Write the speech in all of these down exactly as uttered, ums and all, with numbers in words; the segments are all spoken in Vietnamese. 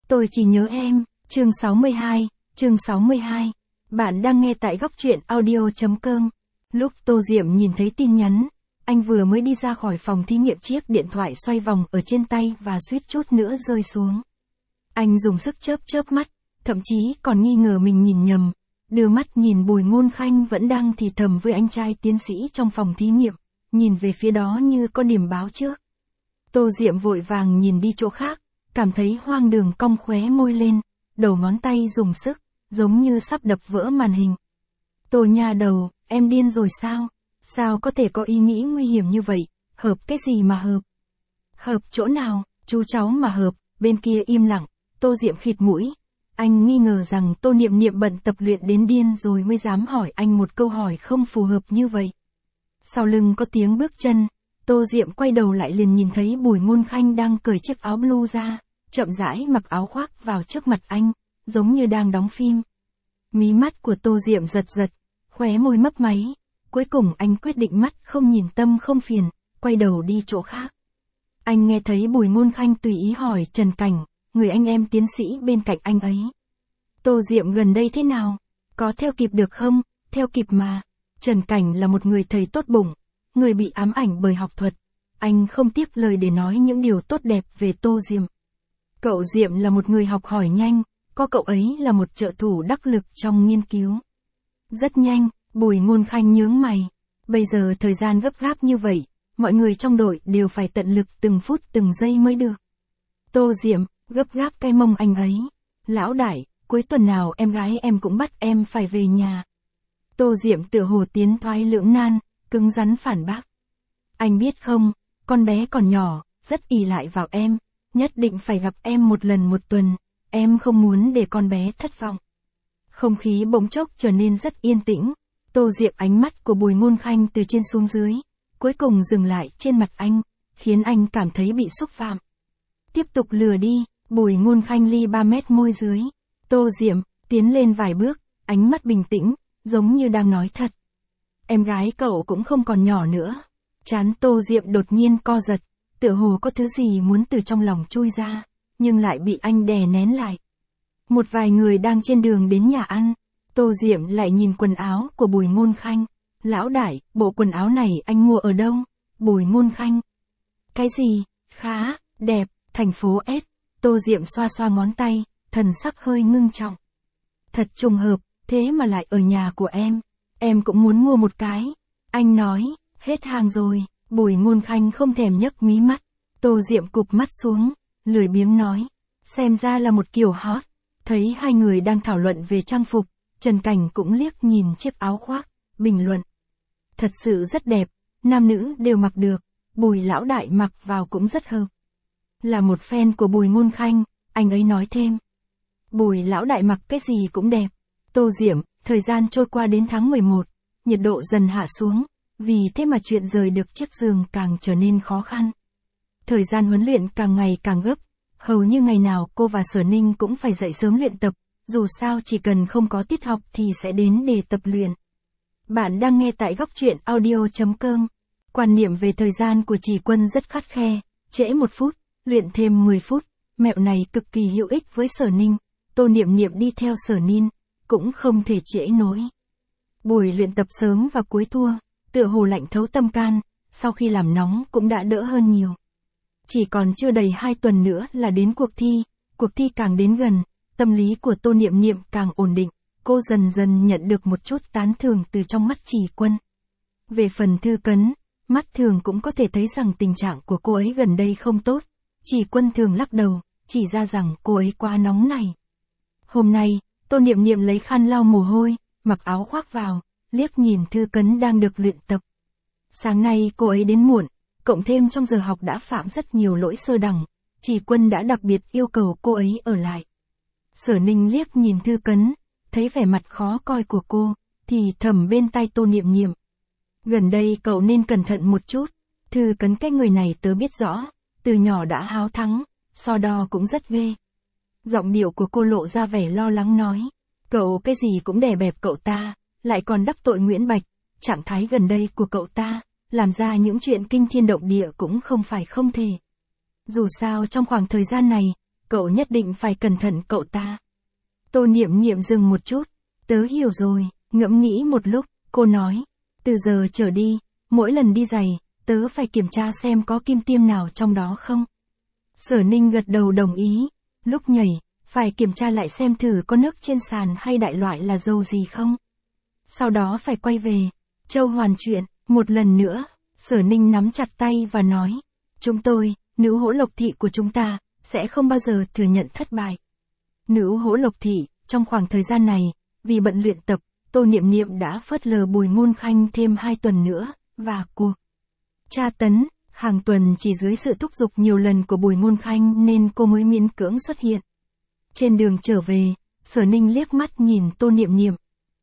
Tôi chỉ nhớ em, chương sáu mươi hai, chương sáu mươi hai. Bạn đang nghe tại góc truyện audio.com. Lúc Tô Diệm nhìn thấy tin nhắn, anh vừa mới đi ra khỏi phòng thí nghiệm, chiếc điện thoại xoay vòng ở trên tay và suýt chút nữa rơi xuống. Anh dùng sức chớp chớp mắt, thậm chí còn nghi ngờ mình nhìn nhầm, đưa mắt nhìn Bùi Ngôn Khanh vẫn đang thì thầm với anh trai tiến sĩ trong phòng thí nghiệm, nhìn về phía đó như có điểm báo trước. Tô Diệm vội vàng nhìn đi chỗ khác, cảm thấy hoang đường, cong khóe môi lên, đầu ngón tay dùng sức, giống như sắp đập vỡ màn hình. Tô nha đầu, em điên rồi sao? Sao có thể có ý nghĩ nguy hiểm như vậy? Hợp cái gì mà hợp? Hợp chỗ nào? Chú cháu mà hợp. Bên kia im lặng, Tô Diệm khịt mũi. Anh nghi ngờ rằng Tô Niệm Niệm bận tập luyện đến điên rồi mới dám hỏi anh một câu hỏi không phù hợp như vậy. Sau lưng có tiếng bước chân, Tô Diệm quay đầu lại liền nhìn thấy Bùi Ngôn Khanh đang cởi chiếc áo blue ra, chậm rãi mặc áo khoác vào trước mặt anh, giống như đang đóng phim. Mí mắt của Tô Diệm giật giật, khóe môi mấp máy, cuối cùng anh quyết định mắt không nhìn tâm không phiền, quay đầu đi chỗ khác. Anh nghe thấy Bùi Ngôn Khanh tùy ý hỏi Trần Cảnh, người anh em tiến sĩ bên cạnh anh ấy. Tô Diệm gần đây thế nào? Có theo kịp được không? Theo kịp mà. Trần Cảnh là một người thầy tốt bụng, người bị ám ảnh bởi học thuật. Anh không tiếc lời để nói những điều tốt đẹp về Tô Diệm. Cậu Diệm là một người học hỏi nhanh, có cậu ấy là một trợ thủ đắc lực trong nghiên cứu. Rất nhanh, Bùi Ngôn Khanh nhướng mày. Bây giờ thời gian gấp gáp như vậy, mọi người trong đội đều phải tận lực từng phút từng giây mới được. Tô Diệm, gấp gáp cái mông anh ấy. Lão đại, cuối tuần nào em gái em cũng bắt em phải về nhà. Tô Diệm tựa hồ tiến thoái lưỡng nan, cứng rắn phản bác. Anh biết không, con bé còn nhỏ, rất ỷ lại vào em, nhất định phải gặp em một lần một tuần, em không muốn để con bé thất vọng. Không khí bỗng chốc trở nên rất yên tĩnh, Tô Diệm ánh mắt của Bùi Ngôn Khanh từ trên xuống dưới, cuối cùng dừng lại trên mặt anh, khiến anh cảm thấy bị xúc phạm. Tiếp tục lừa đi, Bùi Ngôn Khanh ly ba mét môi dưới, Tô Diệm, tiến lên vài bước, ánh mắt bình tĩnh, giống như đang nói thật. Em gái cậu cũng không còn nhỏ nữa. Trán Tô Diệm đột nhiên co giật, tựa hồ có thứ gì muốn từ trong lòng chui ra, nhưng lại bị anh đè nén lại. Một vài người đang trên đường đến nhà ăn, Tô Diệm lại nhìn quần áo của Bùi Ngôn Khanh. Lão đại, bộ quần áo này anh mua ở đâu? Bùi Ngôn Khanh. Cái gì? Khá, đẹp, thành phố S. Tô Diệm xoa xoa ngón tay, thần sắc hơi ngưng trọng. Thật trùng hợp, thế mà lại ở nhà của em. Em cũng muốn mua một cái. Anh nói, hết hàng rồi. Bùi Ngôn Khanh không thèm nhấc mí mắt. Tô Diệm cụp mắt xuống, lười biếng nói. Xem ra là một kiểu hot. Thấy hai người đang thảo luận về trang phục, Trần Cảnh cũng liếc nhìn chiếc áo khoác, bình luận. Thật sự rất đẹp, nam nữ đều mặc được, Bùi lão đại mặc vào cũng rất hợp. Là một fan của Bùi Ngôn Khanh, anh ấy nói thêm. Bùi lão đại mặc cái gì cũng đẹp. Tô Diệm, thời gian trôi qua đến tháng mười một, nhiệt độ dần hạ xuống, vì thế mà chuyện rời được chiếc giường càng trở nên khó khăn. Thời gian huấn luyện càng ngày càng gấp, hầu như ngày nào cô và Sở Ninh cũng phải dậy sớm luyện tập, dù sao chỉ cần không có tiết học thì sẽ đến để tập luyện. Bạn đang nghe tại góc truyện audio.com. Quan niệm về thời gian của Chỉ Quân rất khắt khe, trễ một phút, luyện thêm mười phút, mẹo này cực kỳ hữu ích với Sở Ninh. Tô Niệm Niệm đi theo Sở Ninh, cũng không thể trễ nổi. Buổi luyện tập sớm và cuối thua, tựa hồ lạnh thấu tâm can, sau khi làm nóng cũng đã đỡ hơn nhiều. Chỉ còn chưa đầy hai tuần nữa là đến cuộc thi, cuộc thi càng đến gần, tâm lý của Tô Niệm Niệm càng ổn định, cô dần dần nhận được một chút tán thưởng từ trong mắt Chỉ Quân. Về phần Thư Cấn, mắt thường cũng có thể thấy rằng tình trạng của cô ấy gần đây không tốt, Chỉ Quân thường lắc đầu, chỉ ra rằng cô ấy quá nóng này. Hôm nay, Tô Niệm Niệm lấy khăn lau mồ hôi, mặc áo khoác vào, liếc nhìn Thư Cấn đang được luyện tập. Sáng nay cô ấy đến muộn, cộng thêm trong giờ học đã phạm rất nhiều lỗi sơ đẳng, Chỉ Quân đã đặc biệt yêu cầu cô ấy ở lại. Sở Ninh liếc nhìn Thư Cấn, thấy vẻ mặt khó coi của cô, thì thầm bên tai Tô Niệm Niệm. Gần đây cậu nên cẩn thận một chút, Thư Cấn cái người này tớ biết rõ, từ nhỏ đã háo thắng, so đo cũng rất ghê. Giọng điệu của cô lộ ra vẻ lo lắng nói, cậu cái gì cũng đè bẹp cậu ta, lại còn đắc tội Nguyễn Bạch, trạng thái gần đây của cậu ta, làm ra những chuyện kinh thiên động địa cũng không phải không thể. Dù sao trong khoảng thời gian này, cậu nhất định phải cẩn thận cậu ta. Tô Niệm Niệm dừng một chút, tớ hiểu rồi, ngẫm nghĩ một lúc, cô nói, từ giờ trở đi, mỗi lần đi giày, tớ phải kiểm tra xem có kim tiêm nào trong đó không. Sở Ninh gật đầu đồng ý, lúc nhảy, phải kiểm tra lại xem thử có nước trên sàn hay đại loại là dầu gì không. Sau đó phải quay về, Châu Hoàn chuyện, một lần nữa, Sở Ninh nắm chặt tay và nói, chúng tôi, nữ hỗ lộc thị của chúng ta, sẽ không bao giờ thừa nhận thất bại. Nữ hỗ lộc thị, trong khoảng thời gian này, vì bận luyện tập, Tô Niệm Niệm đã phớt lờ Bùi Ngôn Khanh thêm hai tuần nữa, và cuộc tra tấn, hàng tuần chỉ dưới sự thúc giục nhiều lần của Bùi Ngôn Khanh nên cô mới miễn cưỡng xuất hiện. Trên đường trở về, Sở Ninh liếc mắt nhìn Tô Niệm Niệm.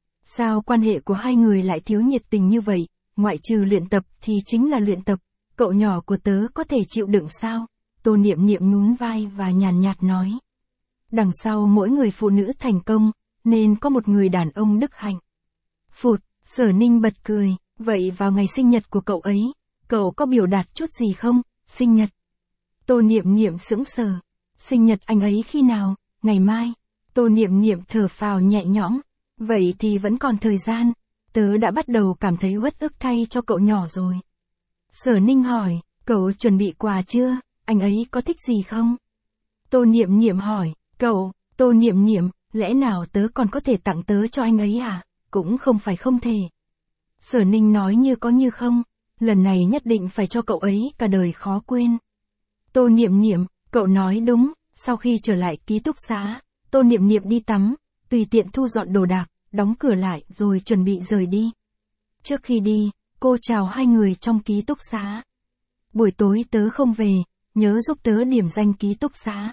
Sao quan hệ của hai người lại thiếu nhiệt tình như vậy, ngoại trừ luyện tập thì chính là luyện tập, cậu nhỏ của tớ có thể chịu đựng sao? Tô Niệm Niệm nhún vai và nhàn nhạt nói. Đằng sau mỗi người phụ nữ thành công, nên có một người đàn ông đức hạnh. Phụt, Sở Ninh bật cười, vậy vào ngày sinh nhật của cậu ấy, cậu có biểu đạt chút gì không? Sinh nhật. Tô Niệm Niệm sững sờ. Sinh nhật anh ấy khi nào? Ngày mai. Tô Niệm Niệm thở phào nhẹ nhõm. Vậy thì vẫn còn thời gian. Tớ đã bắt đầu cảm thấy uất ức thay cho cậu nhỏ rồi. Sở Ninh hỏi, cậu chuẩn bị quà chưa? Anh ấy có thích gì không? Tô Niệm Niệm hỏi, cậu, Tô Niệm Niệm, lẽ nào tớ còn có thể tặng tớ cho anh ấy à? Cũng không phải không thể. Sở Ninh nói như có như không, lần này nhất định phải cho cậu ấy cả đời khó quên. Tô Niệm Niệm, cậu nói đúng, sau khi trở lại ký túc xá, Tô Niệm Niệm đi tắm, tùy tiện thu dọn đồ đạc, đóng cửa lại rồi chuẩn bị rời đi. Trước khi đi, cô chào hai người trong ký túc xá. Buổi tối tớ không về, nhớ giúp tớ điểm danh ký túc xá.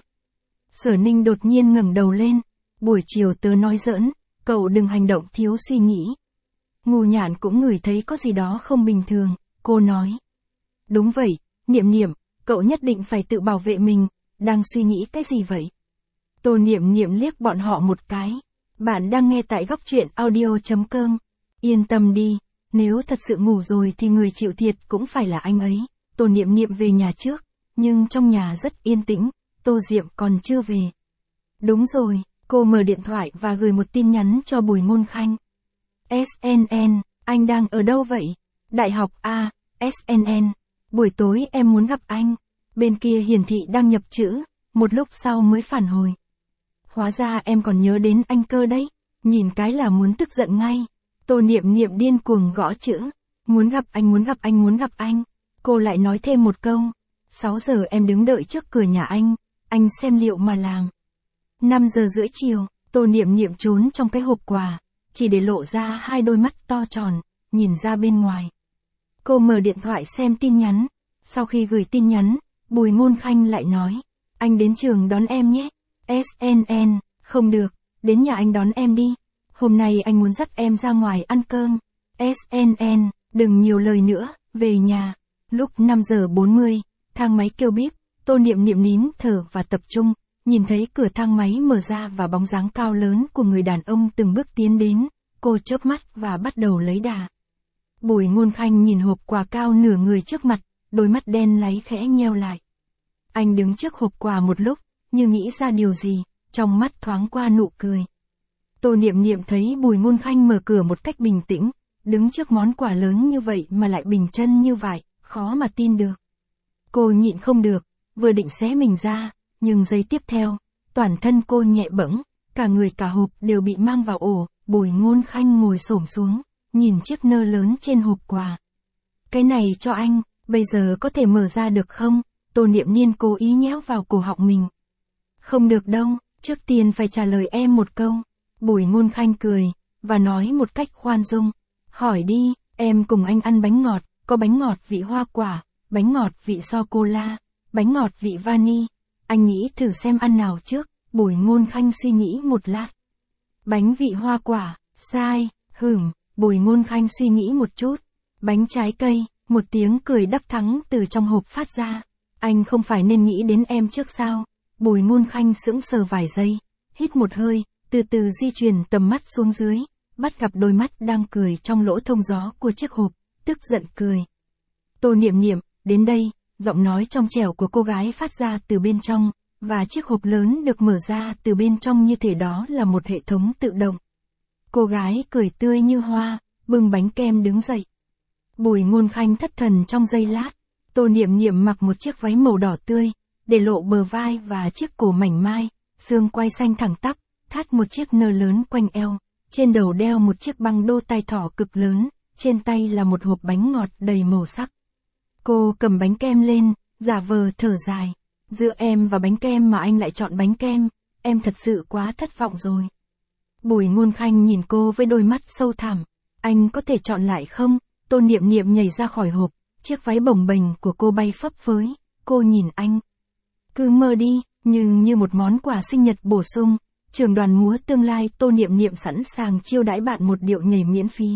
Sở Ninh đột nhiên ngẩng đầu lên, buổi chiều tớ nói giỡn, cậu đừng hành động thiếu suy nghĩ. Ngô Nhạn cũng ngửi thấy có gì đó không bình thường, cô nói. Đúng vậy, Niệm Niệm, cậu nhất định phải tự bảo vệ mình, đang suy nghĩ cái gì vậy? Tô Niệm Niệm liếc bọn họ một cái. Bạn đang nghe tại góc truyện audio chấm com. Yên tâm đi, nếu thật sự ngủ rồi thì người chịu thiệt cũng phải là anh ấy. Tô Niệm Niệm về nhà trước, nhưng trong nhà rất yên tĩnh, Tô Diệm còn chưa về. Đúng rồi, cô mở điện thoại và gửi một tin nhắn cho Bùi Ngôn Khanh. ét en en, anh đang ở đâu vậy? Đại học A, ét en en, buổi tối em muốn gặp anh. Bên kia hiển thị đang nhập chữ, một lúc sau mới phản hồi. Hóa ra em còn nhớ đến anh cơ đấy, nhìn cái là muốn tức giận ngay. Tô Niệm Niệm điên cuồng gõ chữ, muốn gặp anh muốn gặp anh muốn gặp anh. Cô lại nói thêm một câu, sáu giờ em đứng đợi trước cửa nhà anh, anh xem liệu mà làm. năm giờ rưỡi chiều, Tô Niệm Niệm trốn trong cái hộp quà, chỉ để lộ ra hai đôi mắt to tròn, nhìn ra bên ngoài. Cô mở điện thoại xem tin nhắn, sau khi gửi tin nhắn, Bùi Ngôn Khanh lại nói, anh đến trường đón em nhé. ét en en, không được, đến nhà anh đón em đi. Hôm nay anh muốn dắt em ra ngoài ăn cơm. ét en en, đừng nhiều lời nữa, về nhà. Lúc năm giờ bốn mươi, thang máy kêu bíp, Tô Niệm Niệm nín thở và tập trung, nhìn thấy cửa thang máy mở ra và bóng dáng cao lớn của người đàn ông từng bước tiến đến, cô chớp mắt và bắt đầu lấy đà. Bùi Ngôn Khanh nhìn hộp quà cao nửa người trước mặt, đôi mắt đen láy khẽ nheo lại. Anh đứng trước hộp quà một lúc, như nghĩ ra điều gì, trong mắt thoáng qua nụ cười. Tô Niệm Niệm thấy Bùi Ngôn Khanh mở cửa một cách bình tĩnh, đứng trước món quà lớn như vậy mà lại bình chân như vậy, khó mà tin được. Cô nhịn không được, vừa định xé mình ra, nhưng giây tiếp theo, toàn thân cô nhẹ bẫng, cả người cả hộp đều bị mang vào ổ. Bùi Ngôn Khanh ngồi xổm xuống, nhìn chiếc nơ lớn trên hộp quà. Cái này cho anh, bây giờ có thể mở ra được không? Tô Niệm Niên cố ý nhéo vào cổ họng mình. Không được đâu, trước tiên phải trả lời em một câu. Bùi Ngôn Khanh cười, và nói một cách khoan dung. Hỏi đi, em cùng anh ăn bánh ngọt, có bánh ngọt vị hoa quả, bánh ngọt vị sô-cô-la, bánh ngọt vị vani. Anh nghĩ thử xem ăn nào trước. Bùi Ngôn Khanh suy nghĩ một lát. Bánh vị hoa quả, sai, hửng. Bùi Ngôn Khanh suy nghĩ một chút. Bánh trái cây, một tiếng cười đắc thắng từ trong hộp phát ra. Anh không phải nên nghĩ đến em trước sao? Bùi Ngôn Khanh sững sờ vài giây, hít một hơi, từ từ di chuyển tầm mắt xuống dưới, bắt gặp đôi mắt đang cười trong lỗ thông gió của chiếc hộp, tức giận cười. Tô Niệm Niệm, đến đây, giọng nói trong trẻo của cô gái phát ra từ bên trong, và chiếc hộp lớn được mở ra từ bên trong như thể đó là một hệ thống tự động. Cô gái cười tươi như hoa, bưng bánh kem đứng dậy. Bùi Ngôn Khanh thất thần trong giây lát. Tô Niệm Niệm mặc một chiếc váy màu đỏ tươi, để lộ bờ vai và chiếc cổ mảnh mai, xương quai xanh thẳng tắp, thắt một chiếc nơ lớn quanh eo, trên đầu đeo một chiếc băng đô tai thỏ cực lớn, trên tay là một hộp bánh ngọt đầy màu sắc. Cô cầm bánh kem lên, giả vờ thở dài. Giữa em và bánh kem mà anh lại chọn bánh kem, em thật sự quá thất vọng rồi. Bùi Ngôn Khanh nhìn cô với đôi mắt sâu thẳm. Anh có thể chọn lại không? Tô Niệm Niệm nhảy ra khỏi hộp, chiếc váy bồng bềnh của cô bay phấp phới. Cô nhìn anh. Cứ mơ đi, nhưng như một món quà sinh nhật bổ sung, trưởng đoàn múa tương lai Tô Niệm Niệm sẵn sàng chiêu đãi bạn một điệu nhảy miễn phí.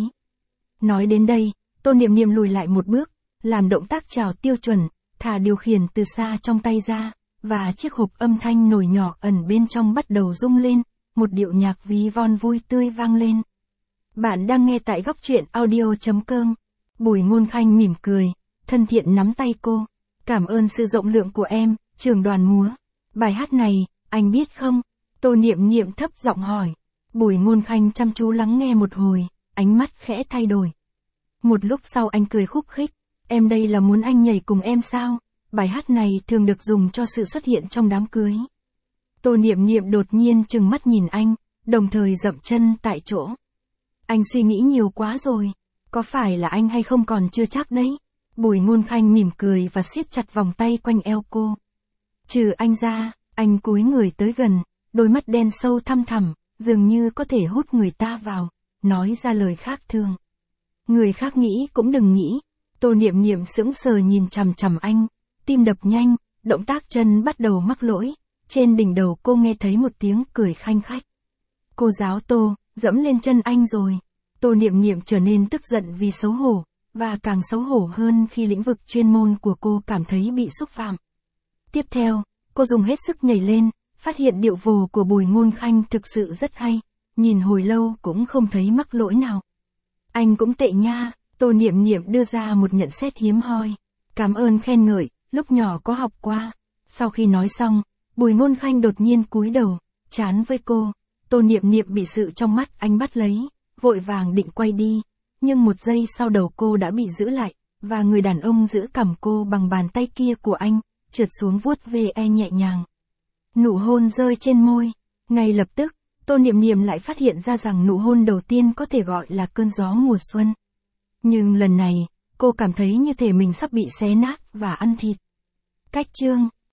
Nói đến đây, Tô Niệm Niệm lùi lại một bước, làm động tác chào tiêu chuẩn, thả điều khiển từ xa trong tay ra, và chiếc hộp âm thanh nổi nhỏ ẩn bên trong bắt đầu rung lên, một điệu nhạc ví von vui tươi vang lên. Bạn đang nghe tại góc truyện audio chấm com. Bùi Ngôn Khanh mỉm cười, thân thiện nắm tay cô. Cảm ơn sự rộng lượng của em, trưởng đoàn múa. Bài hát này, anh biết không? Tô Niệm Niệm thấp giọng hỏi. Bùi Ngôn Khanh chăm chú lắng nghe một hồi, ánh mắt khẽ thay đổi. Một lúc sau anh cười khúc khích. Em đây là muốn anh nhảy cùng em sao? Bài hát này thường được dùng cho sự xuất hiện trong đám cưới. Tô Niệm Niệm đột nhiên trừng mắt nhìn anh, đồng thời dậm chân tại chỗ. Anh suy nghĩ nhiều quá rồi. Có phải là anh hay không còn chưa chắc đấy. Bùi Ngôn Khanh mỉm cười và siết chặt vòng tay quanh eo cô. Trừ anh ra, anh cúi người tới gần, đôi mắt đen sâu thăm thẳm, dường như có thể hút người ta vào, nói ra lời khác thường. Người khác nghĩ cũng đừng nghĩ. Tô Niệm Niệm sững sờ nhìn chằm chằm anh, tim đập nhanh, động tác chân bắt đầu mắc lỗi. Trên đỉnh đầu cô nghe thấy một tiếng cười khanh khách. Cô giáo Tô, dẫm lên chân anh rồi. Tô Niệm Niệm trở nên tức giận vì xấu hổ, và càng xấu hổ hơn khi lĩnh vực chuyên môn của cô cảm thấy bị xúc phạm. Tiếp theo, cô dùng hết sức nhảy lên, phát hiện điệu vồ của Bùi Ngôn Khanh thực sự rất hay, nhìn hồi lâu cũng không thấy mắc lỗi nào. Anh cũng tệ nha. Tô Niệm Niệm đưa ra một nhận xét hiếm hoi. Cảm ơn khen ngợi, lúc nhỏ có học qua. Sau khi nói xong, Bùi Ngôn Khanh đột nhiên cúi đầu, chán với cô. Tô Niệm Niệm bị sự trong mắt anh bắt lấy, vội vàng định quay đi. Nhưng một giây sau đầu cô đã bị giữ lại, và người đàn ông giữ cằm cô bằng bàn tay kia của anh, trượt xuống vuốt ve e nhẹ nhàng. Nụ hôn rơi trên môi. Ngay lập tức, Tô Niệm Niệm lại phát hiện ra rằng nụ hôn đầu tiên có thể gọi là cơn gió mùa xuân. Nhưng lần này, cô cảm thấy như thể mình sắp bị xé nát và ăn thịt. Cách chương